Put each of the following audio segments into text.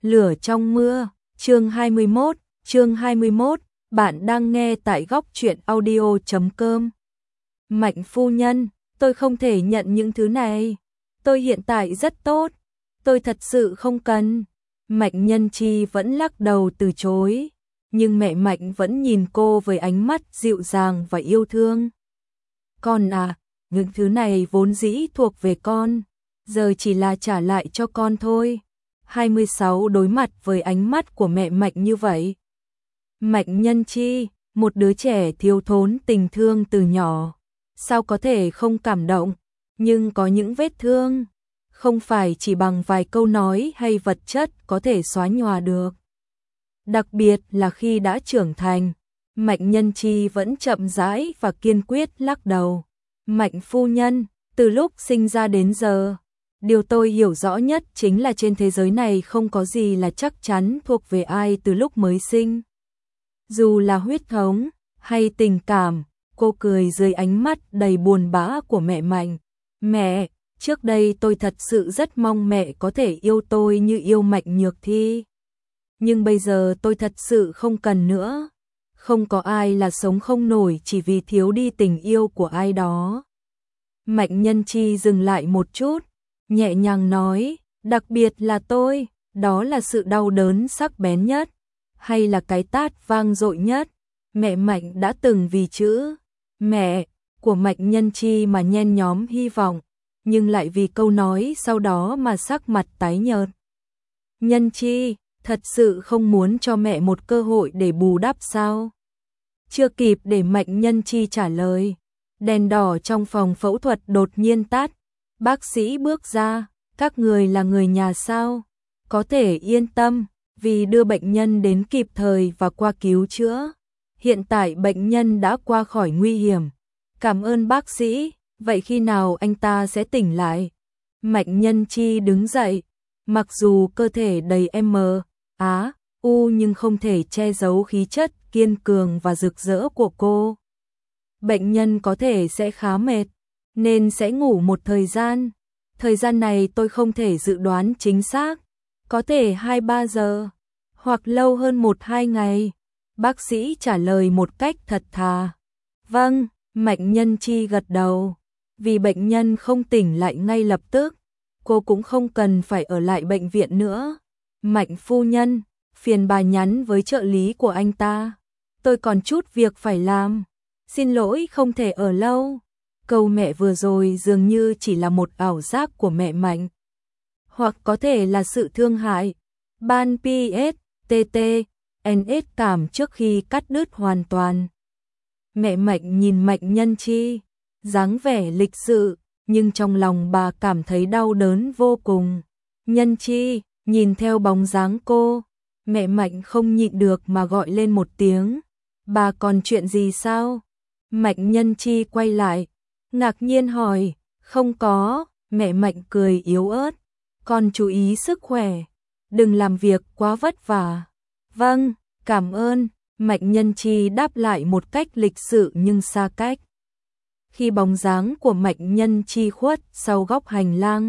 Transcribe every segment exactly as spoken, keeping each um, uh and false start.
Lửa trong mưa, chương hai mươi mốt, chương hai mươi mốt, bạn đang nghe tại góc truyện audio chấm com. Mạnh phu nhân, tôi không thể nhận những thứ này. Tôi hiện tại rất tốt, tôi thật sự không cần. Mạnh Nhân Chi vẫn lắc đầu từ chối, nhưng mẹ Mạnh vẫn nhìn cô với ánh mắt dịu dàng và yêu thương. Con à, những thứ này vốn dĩ thuộc về con, giờ chỉ là trả lại cho con thôi. hai mươi sáu đối mặt với ánh mắt của mẹ Mạnh như vậy. Mạnh Nhân Chi, một đứa trẻ thiếu thốn tình thương từ nhỏ, sao có thể không cảm động, nhưng có những vết thương, không phải chỉ bằng vài câu nói hay vật chất có thể xóa nhòa được. Đặc biệt là khi đã trưởng thành, Mạnh Nhân Chi vẫn chậm rãi và kiên quyết lắc đầu. Mạnh phu nhân, từ lúc sinh ra đến giờ, điều tôi hiểu rõ nhất chính là trên thế giới này không có gì là chắc chắn thuộc về ai từ lúc mới sinh. Dù là huyết thống hay tình cảm, cô cười dưới ánh mắt đầy buồn bã của mẹ Mạnh. Mẹ, trước đây tôi thật sự rất mong mẹ có thể yêu tôi như yêu Mạnh Nhược Thi. Nhưng bây giờ tôi thật sự không cần nữa. Không có ai là sống không nổi chỉ vì thiếu đi tình yêu của ai đó. Mạnh Nhân Chi dừng lại một chút, nhẹ nhàng nói, đặc biệt là tôi, đó là sự đau đớn sắc bén nhất, hay là cái tát vang dội nhất, mẹ Mạnh đã từng vì chữ mẹ của Mạnh Nhân Chi mà nhen nhóm hy vọng, nhưng lại vì câu nói sau đó mà sắc mặt tái nhợt. Nhân Chi, thật sự không muốn cho mẹ một cơ hội để bù đắp sao? Chưa kịp để Mạnh Nhân Chi trả lời, đèn đỏ trong phòng phẫu thuật đột nhiên tắt. Bác sĩ bước ra, các người là người nhà sao? Có thể yên tâm, vì đưa bệnh nhân đến kịp thời và qua cứu chữa. Hiện tại bệnh nhân đã qua khỏi nguy hiểm. Cảm ơn bác sĩ, vậy khi nào anh ta sẽ tỉnh lại? Mạnh Nhân Chi đứng dậy, mặc dù cơ thể đầy M, Á, U nhưng không thể che giấu khí chất kiên cường và rực rỡ của cô. Bệnh nhân có thể sẽ khá mệt, nên sẽ ngủ một thời gian. Thời gian này tôi không thể dự đoán chính xác, có thể hai ba giờ, hoặc lâu hơn một hai ngày. Bác sĩ trả lời một cách thật thà. Vâng, Mạnh Nhân Chi gật đầu. Vì bệnh nhân không tỉnh lại ngay lập tức, cô cũng không cần phải ở lại bệnh viện nữa. Mạnh phu nhân, phiền bà nhắn với trợ lý của anh ta. Tôi còn chút việc phải làm. Xin lỗi không thể ở lâu. Câu mẹ vừa rồi dường như chỉ là một ảo giác của mẹ Mạnh. Hoặc có thể là sự thương hại. Ban pê ét, tê tê, en ét cảm trước khi cắt đứt hoàn toàn. Mẹ Mạnh nhìn Mạnh Nhân Chi, dáng vẻ lịch sự, nhưng trong lòng bà cảm thấy đau đớn vô cùng. Nhân Chi, nhìn theo bóng dáng cô, mẹ Mạnh không nhịn được mà gọi lên một tiếng. Bà còn chuyện gì sao? Mạnh Nhân Chi quay lại, ngạc nhiên hỏi, không có, mẹ Mạnh cười yếu ớt, con chú ý sức khỏe, đừng làm việc quá vất vả. Vâng, cảm ơn, Mạnh Nhân Chi đáp lại một cách lịch sự nhưng xa cách. Khi bóng dáng của Mạnh Nhân Chi khuất sau góc hành lang,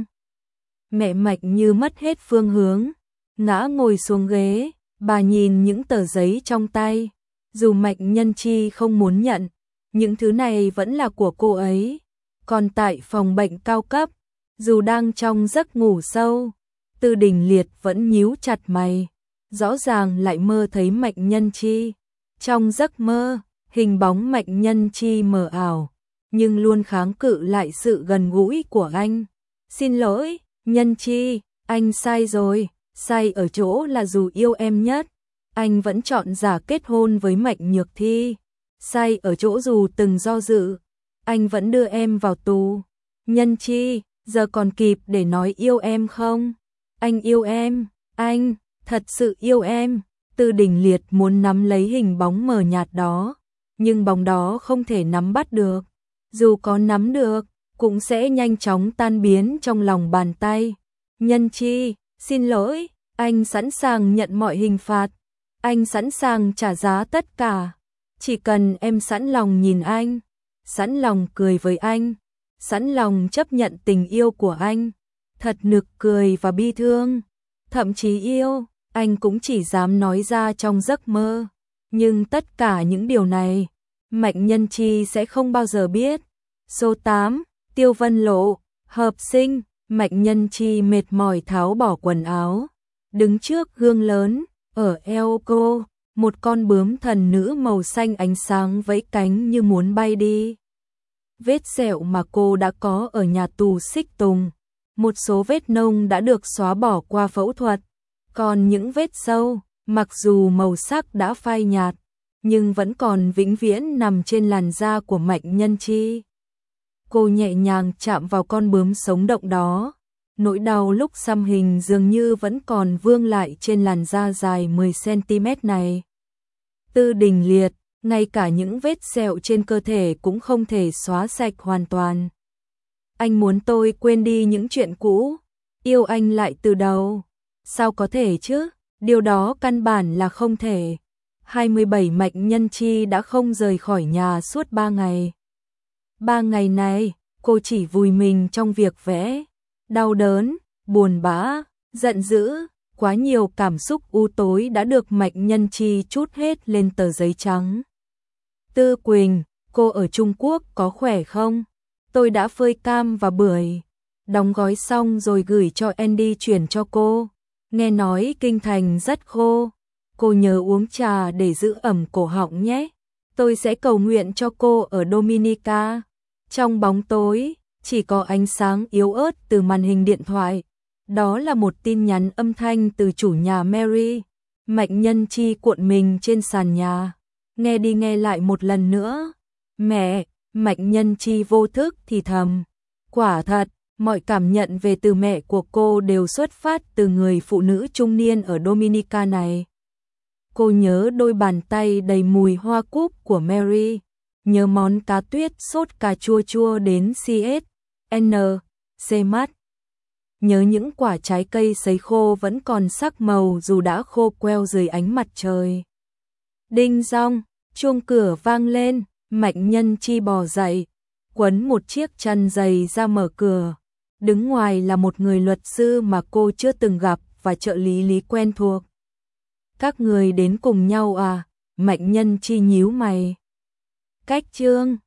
mẹ Mạnh như mất hết phương hướng, ngã ngồi xuống ghế, bà nhìn những tờ giấy trong tay, dù Mạnh Nhân Chi không muốn nhận, những thứ này vẫn là của cô ấy. Còn tại phòng bệnh cao cấp, dù đang trong giấc ngủ sâu, Tư Đình Liệt vẫn nhíu chặt mày, rõ ràng lại mơ thấy Mạnh Nhân Chi. Trong giấc mơ, hình bóng Mạnh Nhân Chi mờ ảo, nhưng luôn kháng cự lại sự gần gũi của anh. Xin lỗi, Nhân Chi, anh sai rồi, sai ở chỗ là dù yêu em nhất, anh vẫn chọn giả kết hôn với Mạnh Nhược Thi. Sai ở chỗ dù từng do dự, anh vẫn đưa em vào tù. Nhân Chi, giờ còn kịp để nói yêu em không? Anh yêu em, anh, thật sự yêu em. Tư Đình Liệt muốn nắm lấy hình bóng mờ nhạt đó, nhưng bóng đó không thể nắm bắt được. Dù có nắm được, cũng sẽ nhanh chóng tan biến trong lòng bàn tay. Nhân Chi, xin lỗi, anh sẵn sàng nhận mọi hình phạt. Anh sẵn sàng trả giá tất cả. Chỉ cần em sẵn lòng nhìn anh, sẵn lòng cười với anh, sẵn lòng chấp nhận tình yêu của anh. Thật nực cười và bi thương, thậm chí yêu, anh cũng chỉ dám nói ra trong giấc mơ. Nhưng tất cả những điều này, Mạnh Nhân Chi sẽ không bao giờ biết. Số tám, Tiêu Vân Lộ, hợp sinh. Mạnh Nhân Chi mệt mỏi tháo bỏ quần áo, đứng trước gương lớn, ở eo cô, một con bướm thần nữ màu xanh ánh sáng vẫy cánh như muốn bay đi. Vết sẹo mà cô đã có ở nhà tù Xích Tùng, một số vết nông đã được xóa bỏ qua phẫu thuật, còn những vết sâu, mặc dù màu sắc đã phai nhạt, nhưng vẫn còn vĩnh viễn nằm trên làn da của Mạnh Nhân Chi. Cô nhẹ nhàng chạm vào con bướm sống động đó, nỗi đau lúc xăm hình dường như vẫn còn vương lại trên làn da dài mười xăng-ti-mét này. Tư Đình Liệt, ngay cả những vết sẹo trên cơ thể cũng không thể xóa sạch hoàn toàn. Anh muốn tôi quên đi những chuyện cũ, yêu anh lại từ đầu. Sao có thể chứ? Điều đó căn bản là không thể. hai mươi bảy Mạnh Nhân Chi đã không rời khỏi nhà suốt ba ngày. Ba ngày này, cô chỉ vùi mình trong việc vẽ. Đau đớn, buồn bã, giận dữ, quá nhiều cảm xúc u tối đã được Mạnh Nhân Chi trút hết lên tờ giấy trắng. Tư Quỳnh, cô ở Trung Quốc có khỏe không? Tôi đã phơi cam và bưởi, đóng gói xong rồi gửi cho Andy chuyển cho cô. Nghe nói kinh thành rất khô, cô nhớ uống trà để giữ ẩm cổ họng nhé. Tôi sẽ cầu nguyện cho cô ở Dominica. Trong bóng tối, chỉ có ánh sáng yếu ớt từ màn hình điện thoại. Đó là một tin nhắn âm thanh từ chủ nhà Mary. Mạnh Nhân Chi cuộn mình trên sàn nhà, nghe đi nghe lại một lần nữa. Mẹ, Mạnh Nhân Chi vô thức thì thầm. Quả thật, mọi cảm nhận về từ mẹ của cô đều xuất phát từ người phụ nữ trung niên ở Dominica này. Cô nhớ đôi bàn tay đầy mùi hoa cúc của Mary, nhớ món cá tuyết sốt cà chua chua đến xê ét en xê mắt, nhớ những quả trái cây sấy khô vẫn còn sắc màu dù đã khô queo dưới ánh mặt trời. Đinh dong, chuông cửa vang lên, Mạnh Nhân Chi bò dậy, quấn một chiếc chăn dày ra mở cửa. Đứng ngoài là một người luật sư mà cô chưa từng gặp và trợ lý Lý quen thuộc. Các người đến cùng nhau à? Mạnh Nhân Chi nhíu mày. Cách Trương,